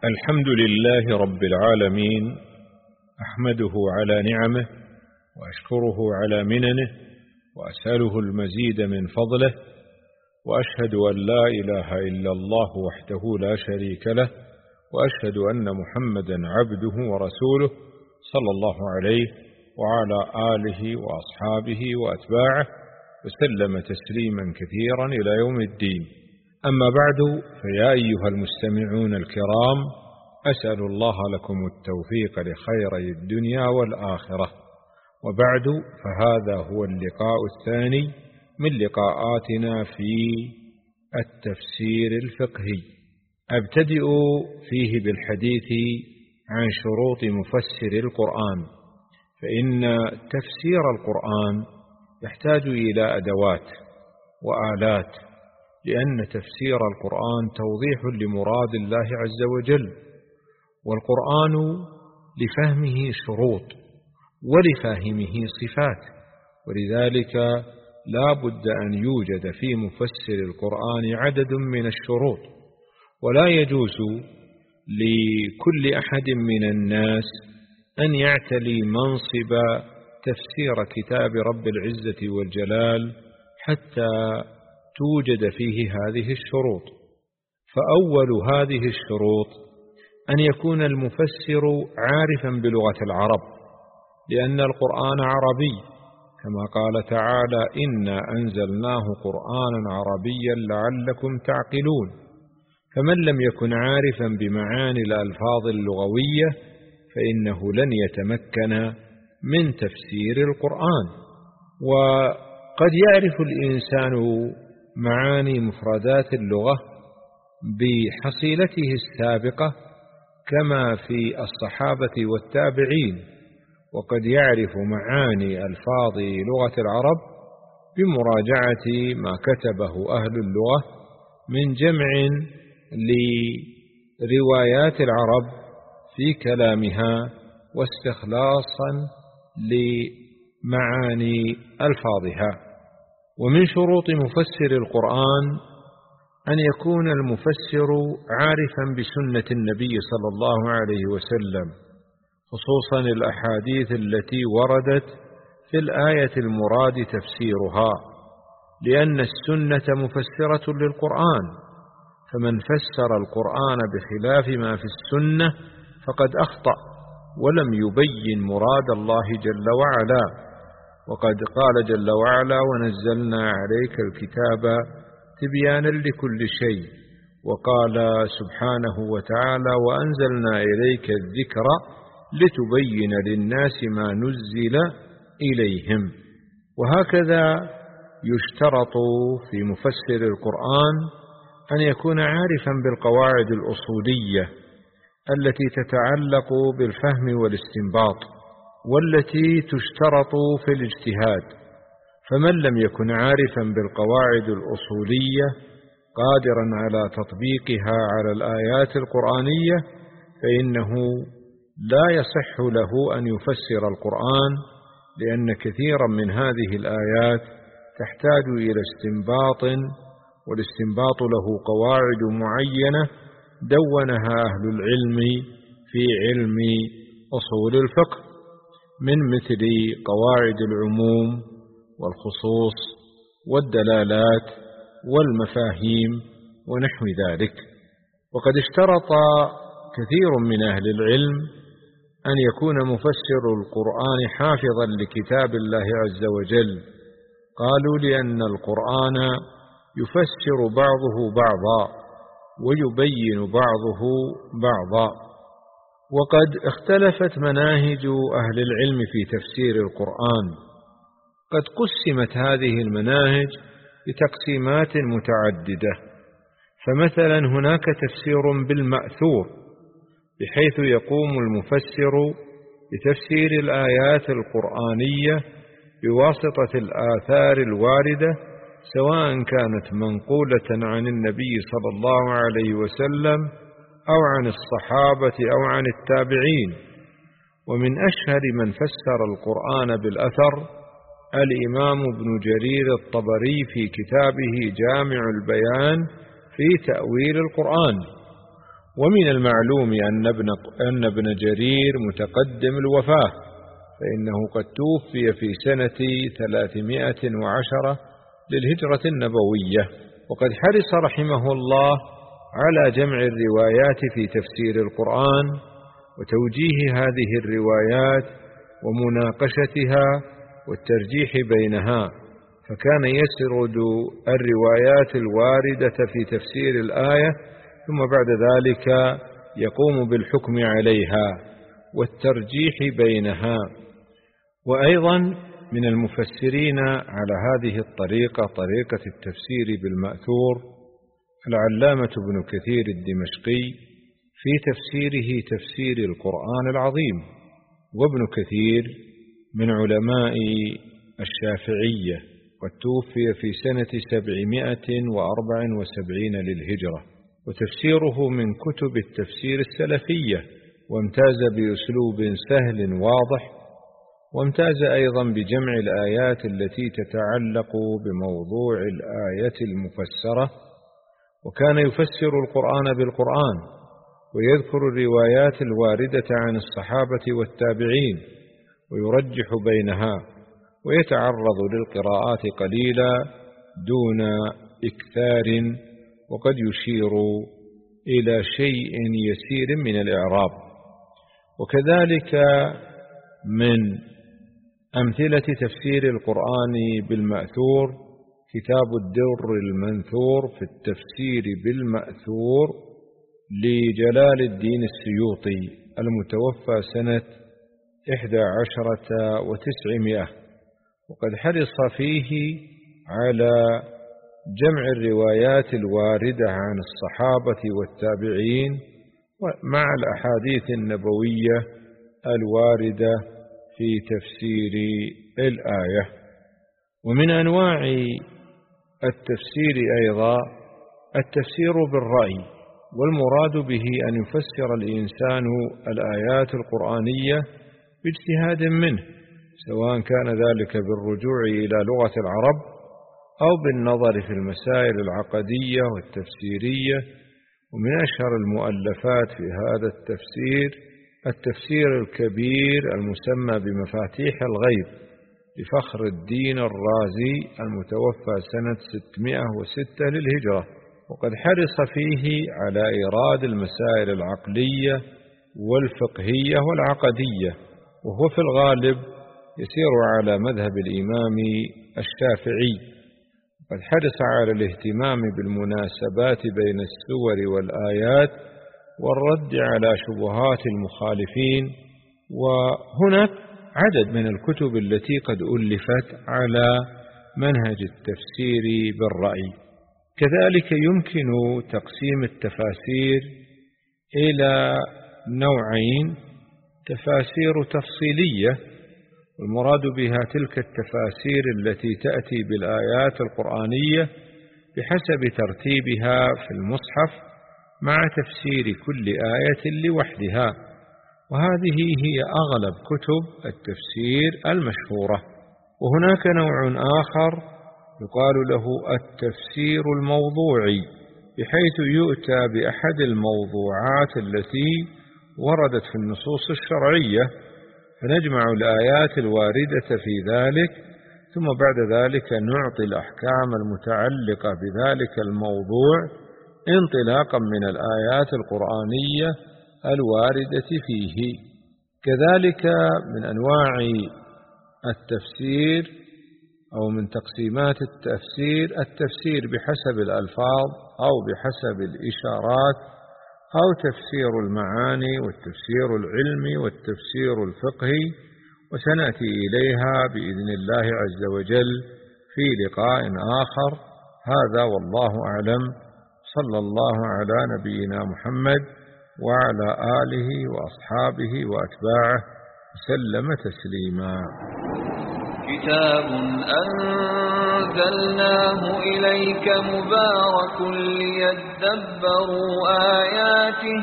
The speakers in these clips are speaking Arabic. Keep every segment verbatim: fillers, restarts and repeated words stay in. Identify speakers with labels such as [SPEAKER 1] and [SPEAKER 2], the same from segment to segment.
[SPEAKER 1] الحمد لله رب العالمين، أحمده على نعمه وأشكره على مننه وأسأله المزيد من فضله، وأشهد أن لا إله إلا الله وحده لا شريك له، وأشهد أن محمدا عبده ورسوله صلى الله عليه وعلى آله وأصحابه وأتباعه وسلم تسليما كثيرا إلى يوم الدين. أما بعد، فيا أيها المستمعون الكرام، أسأل الله لكم التوفيق لخيري الدنيا والآخرة. وبعد، فهذا هو اللقاء الثاني من لقاءاتنا في التفسير الفقهي. أبتدئ فيه بالحديث عن شروط مفسر القرآن، فإن تفسير القرآن يحتاج إلى أدوات وآلات، لأن تفسير القرآن توضيح لمراد الله عز وجل، والقرآن لفهمه شروط ولفاهمه صفات، ولذلك لا بد أن يوجد في مفسر القرآن عدد من الشروط، ولا يجوز لكل أحد من الناس أن يعتلي منصب تفسير كتاب رب العزة والجلال حتى توجد فيه هذه الشروط. فأول هذه الشروط أن يكون المفسر عارفا بلغة العرب، لأن القرآن عربي، كما قال تعالى: إنا أنزلناه قرآنا عربيا لعلكم تعقلون. فمن لم يكن عارفا بمعاني الألفاظ اللغوية فإنه لن يتمكن من تفسير القرآن. وقد يعرف الإنسان معاني مفردات اللغة بحصيلته السابقة كما في الصحابة والتابعين، وقد يعرف معاني ألفاظ لغة العرب بمراجعة ما كتبه أهل اللغة من جمع لروايات العرب في كلامها واستخلاصا لمعاني ألفاظها. ومن شروط مفسر القرآن أن يكون المفسر عارفا بسنة النبي صلى الله عليه وسلم، خصوصا الأحاديث التي وردت في الآية المراد تفسيرها، لأن السنة مفسرة للقرآن، فمن فسر القرآن بخلاف ما في السنة فقد أخطأ ولم يبين مراد الله جل وعلا. وقد قال جل وعلا: ونزلنا عليك الكتاب تبيانا لكل شيء. وقال سبحانه وتعالى: وأنزلنا إليك الذكر لتبين للناس ما نزل إليهم. وهكذا يشترط في مفسر القرآن أن يكون عارفا بالقواعد الأصولية التي تتعلق بالفهم والاستنباط، والتي تشترط في الاجتهاد. فمن لم يكن عارفا بالقواعد الأصولية قادرا على تطبيقها على الآيات القرآنية فإنه لا يصح له أن يفسر القرآن، لأن كثيرا من هذه الآيات تحتاج إلى استنباط، والاستنباط له قواعد معينة دونها أهل العلم في علم أصول الفقه، من مثل قواعد العموم والخصوص والدلالات والمفاهيم ونحو ذلك. وقد اشترط كثير من أهل العلم أن يكون مفسر القرآن حافظا لكتاب الله عز وجل، قالوا: لأن القرآن يفسر بعضه بعضا ويبين بعضه بعضا. وقد اختلفت مناهج أهل العلم في تفسير القرآن، قد قسمت هذه المناهج بتقسيمات متعددة. فمثلا هناك تفسير بالمأثور، بحيث يقوم المفسر بتفسير الآيات القرآنية بواسطة الآثار الواردة، سواء كانت منقولة عن النبي صلى الله عليه وسلم أو عن الصحابة أو عن التابعين. ومن أشهر من فسر القرآن بالأثر الإمام ابن جرير الطبري في كتابه جامع البيان في تأويل القرآن. ومن المعلوم أن ابن, أن ابن جرير متقدم الوفاة، فإنه قد توفي في سنة ثلاثمائة وعشرة للهجرة النبوية، وقد حرص رحمه الله على جمع الروايات في تفسير القرآن وتوجيه هذه الروايات ومناقشتها والترجيح بينها، فكان يسرد الروايات الواردة في تفسير الآية ثم بعد ذلك يقوم بالحكم عليها والترجيح بينها. وأيضا من المفسرين على هذه الطريقة طريقة التفسير بالمأثور العلامة ابن كثير الدمشقي في تفسيره تفسير القرآن العظيم، وابن كثير من علماء الشافعية، قد توفي في سنة سبعمائة وأربع وسبعين للهجرة، وتفسيره من كتب التفسير السلفية، وامتاز بأسلوب سهل واضح، وامتاز أيضا بجمع الآيات التي تتعلق بموضوع الآية المفسرة، وكان يفسر القرآن بالقرآن ويذكر الروايات الواردة عن الصحابة والتابعين ويرجح بينها، ويتعرض للقراءات قليلا دون إكثار، وقد يشير إلى شيء يسير من الإعراب. وكذلك من أمثلة تفسير القرآن بالمأثور كتاب الدر المنثور في التفسير بالمأثور لجلال الدين السيوطي المتوفى سنة إحدى عشرة وتسعمائة، وقد حرص فيه على جمع الروايات الواردة عن الصحابة والتابعين مع الأحاديث النبوية الواردة في تفسير الآية. ومن أنواع التفسير أيضا التفسير بالرأي، والمراد به أن يفسر الإنسان الآيات القرآنية باجتهاد منه، سواء كان ذلك بالرجوع إلى لغة العرب أو بالنظر في المسائل العقدية والتفسيرية. ومن أشهر المؤلفات في هذا التفسير التفسير الكبير المسمى بمفاتيح الغيب لفخر الدين الرازي المتوفى سنة ستمائة وستة للهجرة، وقد حرص فيه على إيراد المسائل العقلية والفقهية والعقدية، وهو في الغالب يسير على مذهب الإمام الشافعي، قد حرص على الاهتمام بالمناسبات بين السور والآيات والرد على شبهات المخالفين. وهناك عدد من الكتب التي قد ألفت على منهج التفسير بالرأي. كذلك يمكن تقسيم التفاسير إلى نوعين: تفاسير تفصيلية، والمراد بها تلك التفاسير التي تأتي بالآيات القرآنية بحسب ترتيبها في المصحف مع تفسير كل آية لوحدها، وهذه هي أغلب كتب التفسير المشهورة. وهناك نوع آخر يقال له التفسير الموضوعي، بحيث يؤتى بأحد الموضوعات التي وردت في النصوص الشرعية فنجمع الآيات الواردة في ذلك، ثم بعد ذلك نعطي الأحكام المتعلقة بذلك الموضوع انطلاقا من الآيات القرآنية الواردة فيه. كذلك من أنواع التفسير أو من تقسيمات التفسير التفسير بحسب الألفاظ أو بحسب الإشارات، أو تفسير المعاني والتفسير العلمي والتفسير الفقهي، وسنأتي إليها بإذن الله عز وجل في لقاء آخر. هذا والله أعلم، صلى الله على نبينا محمد وعلى آله وأصحابه وأتباعه وسلم تسليما.
[SPEAKER 2] كتاب أنزلناه إليك مبارك ليدبروا آياته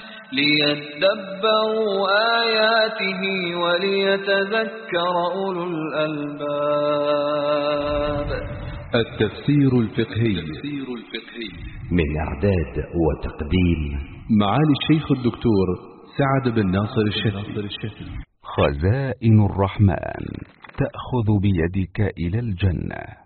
[SPEAKER 2] ليدبروا آياته وليتذكر أولو الألباب.
[SPEAKER 3] التفسير الفقهي
[SPEAKER 4] من إعداد وتقديم
[SPEAKER 3] معالي الشيخ الدكتور سعد بن ناصر الشافعي.
[SPEAKER 4] خزائن الرحمن تأخذ بيدك إلى الجنة.